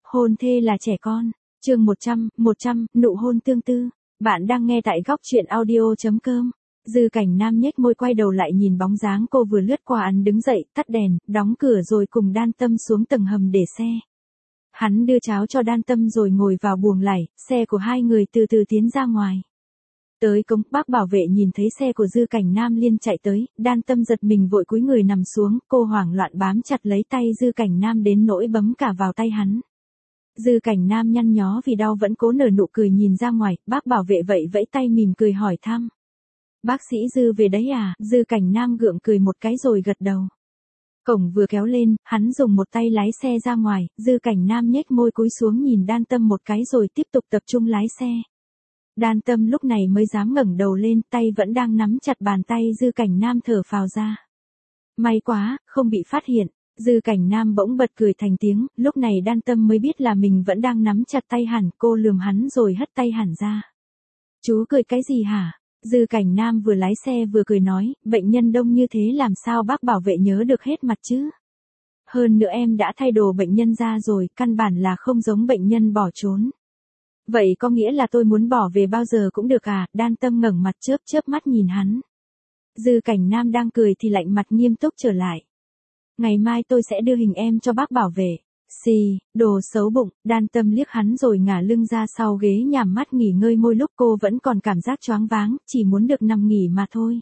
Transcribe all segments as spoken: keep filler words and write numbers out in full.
Hôn thê là trẻ con. Chương một trăm, một trăm, nụ hôn tương tư. Bạn đang nghe tại góc truyện audio chấm com. Dư Cảnh Nam nhếch môi quay đầu lại nhìn bóng dáng cô vừa lướt qua, hắn đứng dậy, tắt đèn, đóng cửa rồi cùng Đan Tâm xuống tầng hầm để xe. Hắn đưa cháo cho Đan Tâm rồi ngồi vào buồng lái, xe của hai người từ từ tiến ra ngoài. Tới cổng, bác bảo vệ nhìn thấy xe của Dư Cảnh Nam liền chạy tới, Đan Tâm giật mình vội cúi người nằm xuống, cô hoảng loạn bám chặt lấy tay Dư Cảnh Nam đến nỗi bấm cả vào tay hắn. Dư Cảnh Nam nhăn nhó vì đau vẫn cố nở nụ cười nhìn ra ngoài, bác bảo vệ vậy vẫy tay mỉm cười hỏi thăm. Bác sĩ Dư về đấy à? Dư Cảnh Nam gượng cười một cái rồi gật đầu. Cổng vừa kéo lên, hắn dùng một tay lái xe ra ngoài, Dư Cảnh Nam nhếch môi cúi xuống nhìn Đan Tâm một cái rồi tiếp tục tập trung lái xe. Đan Tâm lúc này mới dám ngẩng đầu lên, tay vẫn đang nắm chặt bàn tay Dư Cảnh Nam thở phào ra. May quá, không bị phát hiện. Dư Cảnh Nam bỗng bật cười thành tiếng, lúc này Đan Tâm mới biết là mình vẫn đang nắm chặt tay hẳn, cô lườm hắn rồi hất tay hẳn ra. Chú cười cái gì hả? Dư Cảnh Nam vừa lái xe vừa cười nói, bệnh nhân đông như thế làm sao bác bảo vệ nhớ được hết mặt chứ? Hơn nữa em đã thay đồ bệnh nhân ra rồi, căn bản là không giống bệnh nhân bỏ trốn. Vậy có nghĩa là tôi muốn bỏ về bao giờ cũng được à? Đan Tâm ngẩng mặt chớp chớp mắt nhìn hắn. Dư Cảnh Nam đang cười thì lạnh mặt nghiêm túc trở lại. Ngày mai tôi sẽ đưa hình em cho bác bảo vệ. Xì, đồ xấu bụng. Đan Tâm liếc hắn rồi ngả lưng ra sau ghế nhắm mắt nghỉ ngơi, môi lúc cô vẫn còn cảm giác choáng váng, chỉ muốn được nằm nghỉ mà thôi.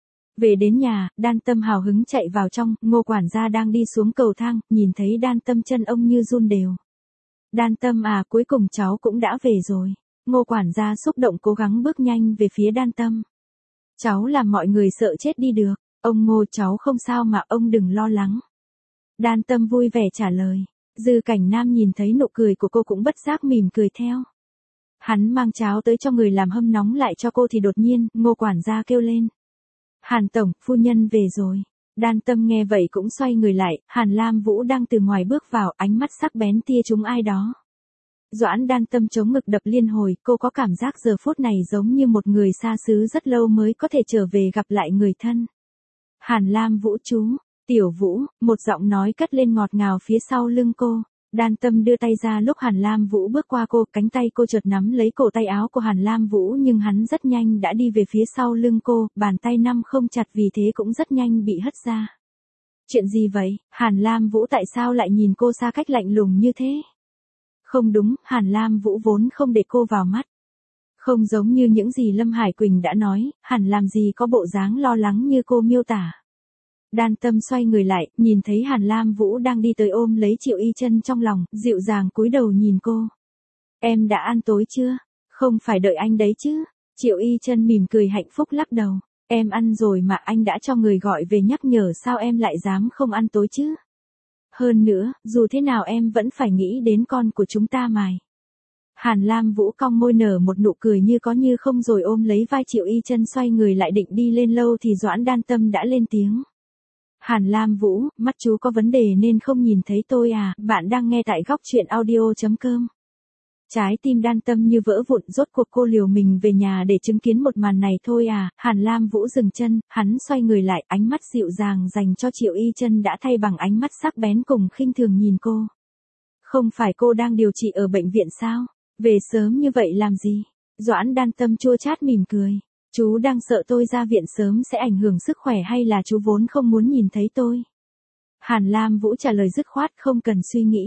Về đến nhà, Đan Tâm hào hứng chạy vào trong, Ngô quản gia đang đi xuống cầu thang, nhìn thấy Đan Tâm chân ông như run đều. Đan Tâm à, cuối cùng cháu cũng đã về rồi. Ngô quản gia xúc động cố gắng bước nhanh về phía Đan Tâm. Cháu làm mọi người sợ chết đi được. Ông Ngô, cháu không sao mà, ông đừng lo lắng. Đan Tâm vui vẻ trả lời. Dư Cảnh Nam nhìn thấy nụ cười của cô cũng bất giác mỉm cười theo. Hắn mang cháo tới cho người làm hâm nóng lại cho cô thì đột nhiên, Ngô quản gia kêu lên. Hàn tổng, phu nhân về rồi. Đan Tâm nghe vậy cũng xoay người lại, Hàn Lam Vũ đang từ ngoài bước vào, ánh mắt sắc bén tia trúng ai đó. Doãn Đan Tâm chống ngực đập liên hồi, cô có cảm giác giờ phút này giống như một người xa xứ rất lâu mới có thể trở về gặp lại người thân. Hàn Lam Vũ chú, Tiểu Vũ, một giọng nói cất lên ngọt ngào phía sau lưng cô. Đan Tâm đưa tay ra lúc Hàn Lam Vũ bước qua cô, cánh tay cô chợt nắm lấy cổ tay áo của Hàn Lam Vũ nhưng hắn rất nhanh đã đi về phía sau lưng cô, bàn tay nắm không chặt vì thế cũng rất nhanh bị hất ra. Chuyện gì vậy? Hàn Lam Vũ tại sao lại nhìn cô xa cách lạnh lùng như thế? Không đúng, Hàn Lam Vũ vốn không để cô vào mắt. Không giống như những gì Lâm Hải Quỳnh đã nói, hẳn làm gì có bộ dáng lo lắng như cô miêu tả. Đan Tâm xoay người lại, nhìn thấy Hàn Lam Vũ đang đi tới ôm lấy Triệu Y Chân trong lòng, dịu dàng cúi đầu nhìn cô. Em đã ăn tối chưa? Không phải đợi anh đấy chứ? Triệu Y Chân mỉm cười hạnh phúc lắc đầu. Em ăn rồi mà, anh đã cho người gọi về nhắc nhở, sao em lại dám không ăn tối chứ? Hơn nữa, dù thế nào em vẫn phải nghĩ đến con của chúng ta mà. Hàn Lam Vũ cong môi nở một nụ cười như có như không rồi ôm lấy vai Triệu Y Chân xoay người lại định đi lên lâu thì Doãn Đan Tâm đã lên tiếng. Hàn Lam Vũ, mắt chú có vấn đề nên không nhìn thấy tôi à? Bạn đang nghe tại góc truyện audio chấm com. Trái tim Đan Tâm như vỡ vụn, rốt cuộc cô liều mình về nhà để chứng kiến một màn này thôi à? Hàn Lam Vũ dừng chân, hắn xoay người lại, ánh mắt dịu dàng dành cho Triệu Y Chân đã thay bằng ánh mắt sắc bén cùng khinh thường nhìn cô. Không phải cô đang điều trị ở bệnh viện sao? Về sớm như vậy làm gì? Doãn Đan Tâm chua chát mỉm cười. Chú đang sợ tôi ra viện sớm sẽ ảnh hưởng sức khỏe hay là chú vốn không muốn nhìn thấy tôi? Hàn Lam Vũ trả lời dứt khoát không cần suy nghĩ.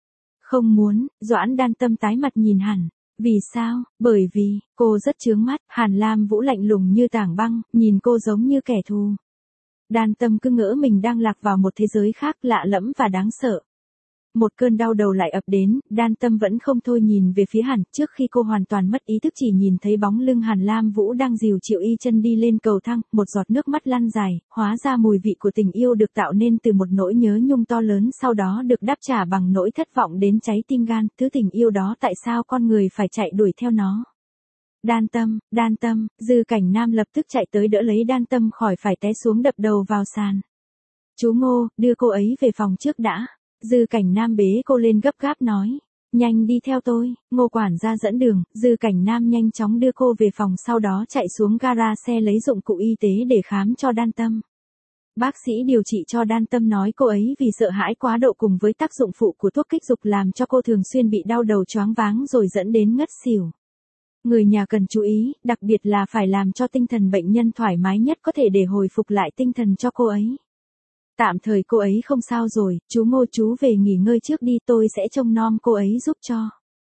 Không muốn. Doãn Đan Tâm tái mặt nhìn hẳn. Vì sao? Bởi vì, cô rất chướng mắt. Hàn Lam Vũ lạnh lùng như tảng băng, nhìn cô giống như kẻ thù. Đan Tâm cứ ngỡ mình đang lạc vào một thế giới khác lạ lẫm và đáng sợ. Một cơn đau đầu lại ập đến, Đan Tâm vẫn không thôi nhìn về phía Hàn, trước khi cô hoàn toàn mất ý thức chỉ nhìn thấy bóng lưng Hàn Lam Vũ đang dìu Triệu Y Chân đi lên cầu thang, một giọt nước mắt lăn dài, hóa ra mùi vị của tình yêu được tạo nên từ một nỗi nhớ nhung to lớn sau đó được đáp trả bằng nỗi thất vọng đến cháy tim gan, thứ tình yêu đó tại sao con người phải chạy đuổi theo nó. Đan Tâm, Đan Tâm, Dư Cảnh Nam lập tức chạy tới đỡ lấy Đan Tâm khỏi phải té xuống đập đầu vào sàn. Chú Ngô, đưa cô ấy về phòng trước đã. Dư Cảnh Nam bế cô lên gấp gáp nói. Nhanh đi theo tôi. Ngô quản gia dẫn đường, Dư Cảnh Nam nhanh chóng đưa cô về phòng sau đó chạy xuống gara xe lấy dụng cụ y tế để khám cho Đan Tâm. Bác sĩ điều trị cho Đan Tâm nói cô ấy vì sợ hãi quá độ cùng với tác dụng phụ của thuốc kích dục làm cho cô thường xuyên bị đau đầu choáng váng rồi dẫn đến ngất xỉu. Người nhà cần chú ý, đặc biệt là phải làm cho tinh thần bệnh nhân thoải mái nhất có thể để hồi phục lại tinh thần cho cô ấy. Tạm thời cô ấy không sao rồi, chú Ngô chú về nghỉ ngơi trước đi, tôi sẽ trông nom cô ấy giúp cho.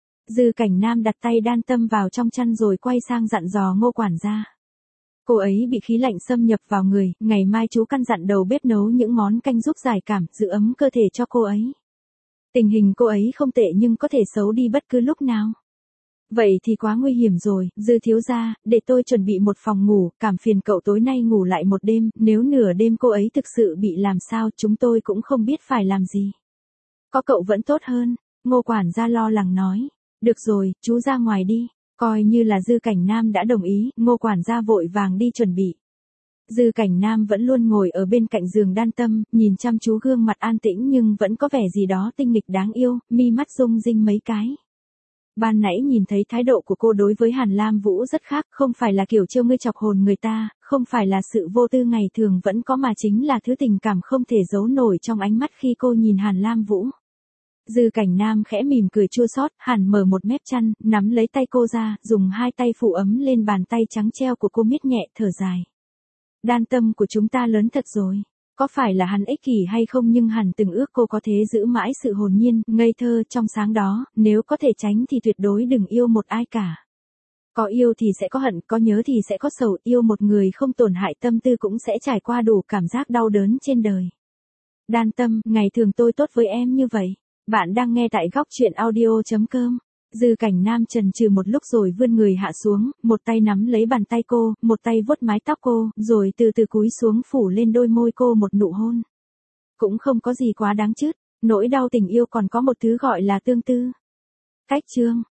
Dư Cảnh Nam đặt tay Đan Tâm vào trong chăn rồi quay sang dặn dò Ngô quản gia. Cô ấy bị khí lạnh xâm nhập vào người, ngày mai chú căn dặn đầu bếp nấu những món canh giúp giải cảm, giữ ấm cơ thể cho cô ấy. Tình hình cô ấy không tệ nhưng có thể xấu đi bất cứ lúc nào. Vậy thì quá nguy hiểm rồi, Dư thiếu gia, để tôi chuẩn bị một phòng ngủ, cảm phiền cậu tối nay ngủ lại một đêm, nếu nửa đêm cô ấy thực sự bị làm sao chúng tôi cũng không biết phải làm gì. Có cậu vẫn tốt hơn, Ngô quản gia lo lắng nói. Được rồi, chú ra ngoài đi. Coi như là Dư Cảnh Nam đã đồng ý, Ngô quản gia vội vàng đi chuẩn bị. Dư Cảnh Nam vẫn luôn ngồi ở bên cạnh giường Đan Tâm, nhìn chăm chú gương mặt an tĩnh nhưng vẫn có vẻ gì đó tinh nghịch đáng yêu, mi mắt rung rinh mấy cái. Ban nãy nhìn thấy thái độ của cô đối với Hàn Lam Vũ rất khác, không phải là kiểu trêu ngươi chọc hồn người ta, không phải là sự vô tư ngày thường vẫn có mà chính là thứ tình cảm không thể giấu nổi trong ánh mắt khi cô nhìn Hàn Lam Vũ. Dư Cảnh Nam khẽ mỉm cười chua xót, Hàn mở một mép chăn, nắm lấy tay cô ra, dùng hai tay phủ ấm lên bàn tay trắng treo của cô miết nhẹ, thở dài. Đan Tâm của chúng ta lớn thật rồi. Có phải là hắn ích kỷ hay không nhưng hắn từng ước cô có thế giữ mãi sự hồn nhiên, ngây thơ trong sáng đó, nếu có thể tránh thì tuyệt đối đừng yêu một ai cả. Có yêu thì sẽ có hận, có nhớ thì sẽ có sầu, yêu một người không tổn hại tâm tư cũng sẽ trải qua đủ cảm giác đau đớn trên đời. Đan Tâm, ngày thường tôi tốt với em như vậy. Bạn đang nghe tại góc truyện audio chấm com. Dư Cảnh Nam chần chừ một lúc rồi vươn người hạ xuống, một tay nắm lấy bàn tay cô, một tay vuốt mái tóc cô, rồi từ từ cúi xuống phủ lên đôi môi cô một nụ hôn. Cũng không có gì quá đáng chứ, nỗi đau tình yêu còn có một thứ gọi là tương tư. Cách chương